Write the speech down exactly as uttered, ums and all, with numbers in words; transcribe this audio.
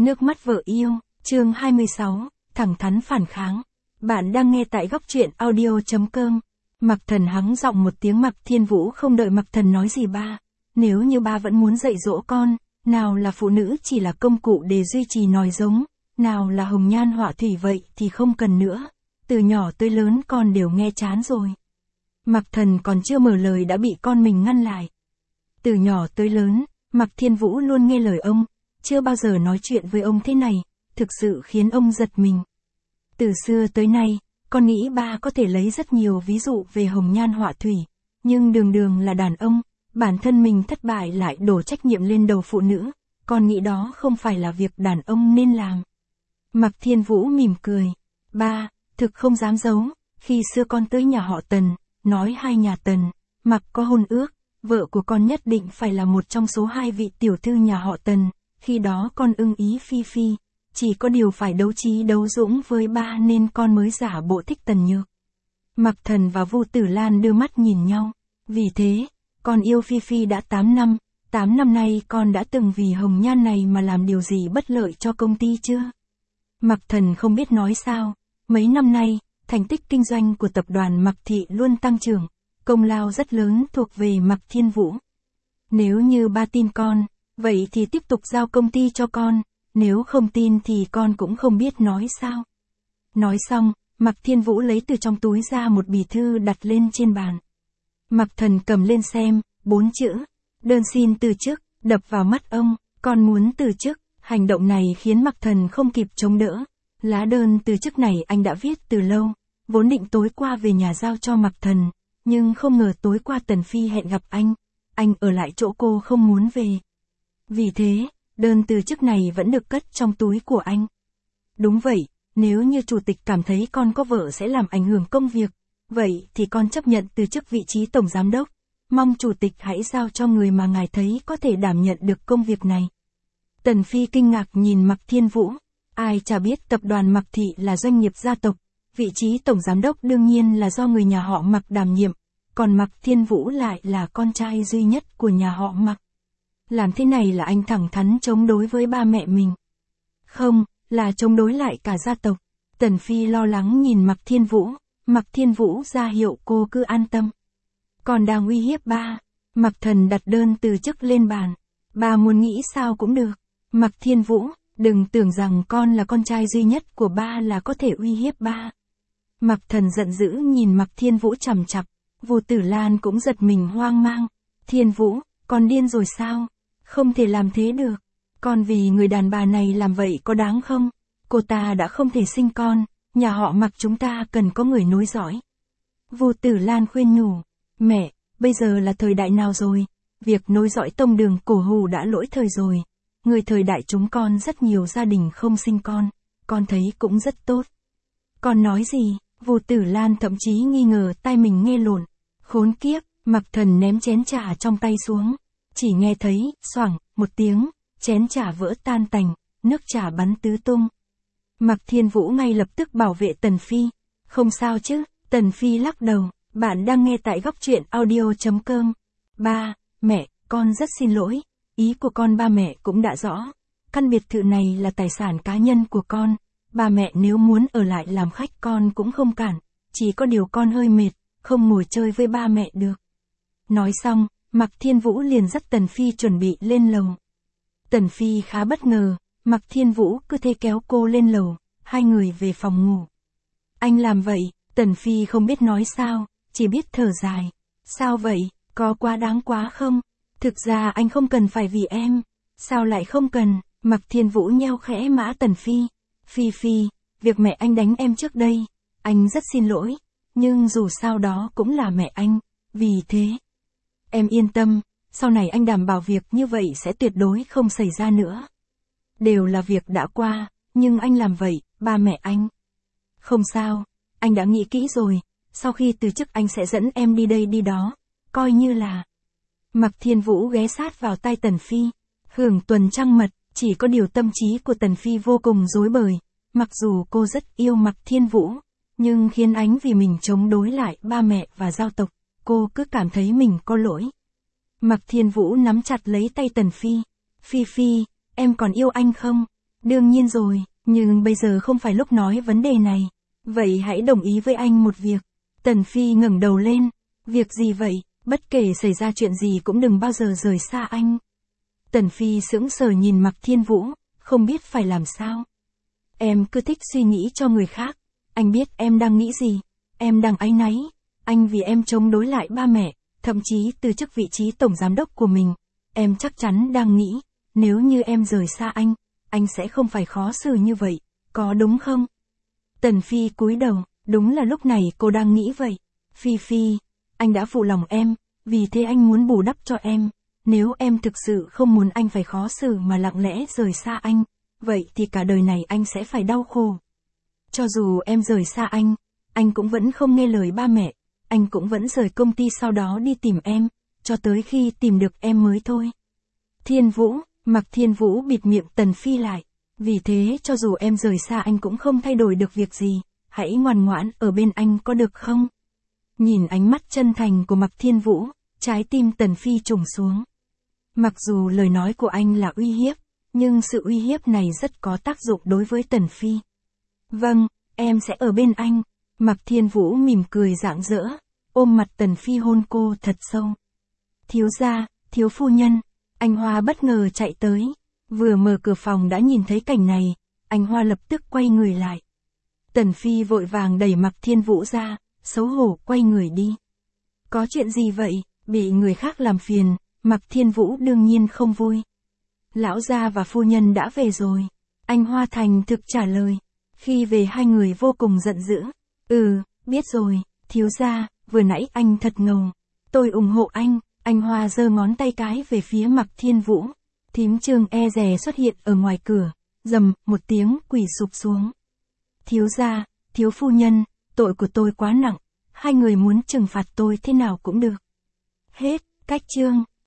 Nước mắt vợ yêu, chương hai mươi sáu, thẳng thắn phản kháng. Bạn đang nghe tại góc truyện audio chấm com. Mạc Thần hắng giọng một tiếng. Mạc Thiên Vũ không đợi Mạc Thần nói gì. Ba, nếu như ba vẫn muốn dạy dỗ con, nào là phụ nữ chỉ là công cụ để duy trì nòi giống, nào là hồng nhan họa thủy vậy thì không cần nữa. Từ nhỏ tới lớn con đều nghe chán rồi. Mạc Thần còn chưa mở lời đã bị con mình ngăn lại. Từ nhỏ tới lớn, Mạc Thiên Vũ luôn nghe lời ông, chưa bao giờ nói chuyện với ông thế này, thực sự khiến ông giật mình. Từ xưa tới nay, con nghĩ ba có thể lấy rất nhiều ví dụ về hồng nhan họa thủy, nhưng đường đường là đàn ông, bản thân mình thất bại lại đổ trách nhiệm lên đầu phụ nữ, con nghĩ đó không phải là việc đàn ông nên làm. Mạc Thiên Vũ mỉm cười, ba, thực không dám giấu, khi xưa con tới nhà họ Tần, nói hai nhà Tần, Mạc có hôn ước, vợ của con nhất định phải là một trong số hai vị tiểu thư nhà họ Tần, khi đó con ưng ý phi phi, chỉ có điều phải đấu trí đấu dũng với ba nên con mới giả bộ thích Tần Nhược. Mạc Thần và Vu Tử Lan đưa mắt nhìn nhau, vì thế, con yêu phi phi đã tám năm, tám năm nay con đã từng vì hồng nhan này mà làm điều gì bất lợi cho công ty chưa? Mạc Thần không biết nói sao, mấy năm nay, thành tích kinh doanh của tập đoàn Mạc Thị luôn tăng trưởng, công lao rất lớn thuộc về Mạc Thiên Vũ. Nếu như ba tin con, vậy thì tiếp tục giao công ty cho con, nếu không tin thì con cũng không biết nói sao. Nói xong, Mạc Thiên Vũ lấy từ trong túi ra một bì thư đặt lên trên bàn. Mạc Thần cầm lên xem, bốn chữ, đơn xin từ chức, đập vào mắt ông, con muốn từ chức. Hành động này khiến Mạc Thần không kịp chống đỡ. Lá đơn từ chức này anh đã viết từ lâu, vốn định tối qua về nhà giao cho Mạc Thần, nhưng không ngờ tối qua Tần Phi hẹn gặp anh, anh ở lại chỗ cô không muốn về. Vì thế, đơn từ chức này vẫn được cất trong túi của anh. Đúng vậy, nếu như chủ tịch cảm thấy con có vợ sẽ làm ảnh hưởng công việc, vậy thì con chấp nhận từ chức vị trí tổng giám đốc, mong chủ tịch hãy giao cho người mà ngài thấy có thể đảm nhận được công việc này. Tần Phi kinh ngạc nhìn Mạc Thiên Vũ, ai chả biết tập đoàn Mạc Thị là doanh nghiệp gia tộc, vị trí tổng giám đốc đương nhiên là do người nhà họ Mạc đảm nhiệm, còn Mạc Thiên Vũ lại là con trai duy nhất của nhà họ Mạc. Làm thế này là anh thẳng thắn chống đối với ba mẹ mình. Không, là chống đối lại cả gia tộc. Tần Phi lo lắng nhìn Mạc Thiên Vũ, Mạc Thiên Vũ ra hiệu cô cứ an tâm. Còn đang uy hiếp ba. Mạc Thần đặt đơn từ chức lên bàn. Ba muốn nghĩ sao cũng được. Mạc Thiên Vũ, đừng tưởng rằng con là con trai duy nhất của ba là có thể uy hiếp ba. Mạc Thần giận dữ nhìn Mạc Thiên Vũ chằm chằm. Vu Tử Lan cũng giật mình hoang mang. Thiên Vũ, con điên rồi sao? Không thể làm thế được. Con vì người đàn bà này làm vậy có đáng không? Cô ta đã không thể sinh con, nhà họ Mạc chúng ta cần có người nối dõi. Vu Tử Lan khuyên nhủ, mẹ, bây giờ là thời đại nào rồi? Việc nối dõi tông đường cổ hủ đã lỗi thời rồi. Người thời đại chúng con rất nhiều gia đình không sinh con, con thấy cũng rất tốt. Con nói gì? Vu Tử Lan thậm chí nghi ngờ tai mình nghe lộn. Khốn kiếp, Mạc Thần ném chén trà trong tay xuống. Chỉ nghe thấy, xoảng, một tiếng, chén trà vỡ tan tành, nước trà bắn tứ tung. Mạc Thiên Vũ ngay lập tức bảo vệ Tần Phi. Không sao chứ, Tần Phi lắc đầu, bạn đang nghe tại góc truyện audio chấm com. Ba, mẹ, con rất xin lỗi, ý của con ba mẹ cũng đã rõ. Căn biệt thự này là tài sản cá nhân của con, ba mẹ nếu muốn ở lại làm khách con cũng không cản, chỉ có điều con hơi mệt, không ngồi chơi với ba mẹ được. Nói xong, Mạc Thiên Vũ liền dắt Tần Phi chuẩn bị lên lầu. Tần Phi khá bất ngờ, Mạc Thiên Vũ cứ thế kéo cô lên lầu, hai người về phòng ngủ. Anh làm vậy, Tần Phi không biết nói sao, chỉ biết thở dài. Sao vậy, có quá đáng quá không? Thực ra anh không cần phải vì em. Sao lại không cần? Mạc Thiên Vũ nheo khẽ mã Tần Phi. Phi Phi, việc mẹ anh đánh em trước đây, anh rất xin lỗi, nhưng dù sao đó cũng là mẹ anh, vì thế. Em yên tâm, sau này anh đảm bảo việc như vậy sẽ tuyệt đối không xảy ra nữa. Đều là việc đã qua, nhưng anh làm vậy, ba mẹ anh. Không sao, anh đã nghĩ kỹ rồi, sau khi từ chức anh sẽ dẫn em đi đây đi đó, coi như là. Mạc Thiên Vũ ghé sát vào tai Tần Phi, hưởng tuần trăng mật, chỉ có điều tâm trí của Tần Phi vô cùng rối bời, mặc dù cô rất yêu Mạc Thiên Vũ, nhưng khiến ánh vì mình chống đối lại ba mẹ và giao tộc, cô cứ cảm thấy mình có lỗi. Mạc Thiên Vũ nắm chặt lấy tay Tần Phi, Phi Phi, em còn yêu anh không? Đương nhiên rồi, nhưng bây giờ không phải lúc nói vấn đề này. Vậy hãy đồng ý với anh một việc. Tần Phi ngẩng đầu lên. Việc gì vậy? Bất kể xảy ra chuyện gì cũng đừng bao giờ rời xa anh. Tần Phi sững sờ nhìn Mạc Thiên Vũ, không biết phải làm sao. Em cứ thích suy nghĩ cho người khác. Anh biết em đang nghĩ gì. Em đang áy náy. Anh vì em chống đối lại ba mẹ, thậm chí từ chức vị trí tổng giám đốc của mình. Em chắc chắn đang nghĩ, nếu như em rời xa anh, anh sẽ không phải khó xử như vậy, có đúng không? Tần Phi cúi đầu, đúng là lúc này cô đang nghĩ vậy. Phi Phi, anh đã phụ lòng em, vì thế anh muốn bù đắp cho em. Nếu em thực sự không muốn anh phải khó xử mà lặng lẽ rời xa anh, vậy thì cả đời này anh sẽ phải đau khổ. Cho dù em rời xa anh, anh cũng vẫn không nghe lời ba mẹ, anh cũng vẫn rời công ty sau đó đi tìm em, cho tới khi tìm được em mới thôi. Thiên Vũ, Mạc Thiên Vũ bịt miệng Tần Phi lại. Vì thế cho dù em rời xa anh cũng không thay đổi được việc gì, hãy ngoan ngoãn ở bên anh có được không? Nhìn ánh mắt chân thành của Mạc Thiên Vũ, trái tim Tần Phi trùng xuống. Mặc dù lời nói của anh là uy hiếp, nhưng sự uy hiếp này rất có tác dụng đối với Tần Phi. Vâng, em sẽ ở bên anh. Mạc Thiên Vũ mỉm cười rạng rỡ, ôm mặt Tần Phi hôn cô thật sâu. Thiếu gia, thiếu phu nhân, anh Hoa bất ngờ chạy tới. Vừa mở cửa phòng đã nhìn thấy cảnh này, anh Hoa lập tức quay người lại. Tần Phi vội vàng đẩy Mạc Thiên Vũ ra, xấu hổ quay người đi. Có chuyện gì vậy? Bị người khác làm phiền, Mạc Thiên Vũ đương nhiên không vui. Lão gia và phu nhân đã về rồi. Anh Hoa thành thực trả lời. Khi về hai người vô cùng giận dữ. Ừ, biết rồi, thiếu gia, vừa nãy anh thật ngầu. Tôi ủng hộ anh. Anh Hoa giơ ngón tay cái về phía Mạc Thiên Vũ. Thím Trương e dè xuất hiện ở ngoài cửa, rầm một tiếng quỳ sụp xuống. Thiếu gia, thiếu phu nhân, tội của tôi quá nặng, hai người muốn trừng phạt tôi thế nào cũng được. Hết, cách chương.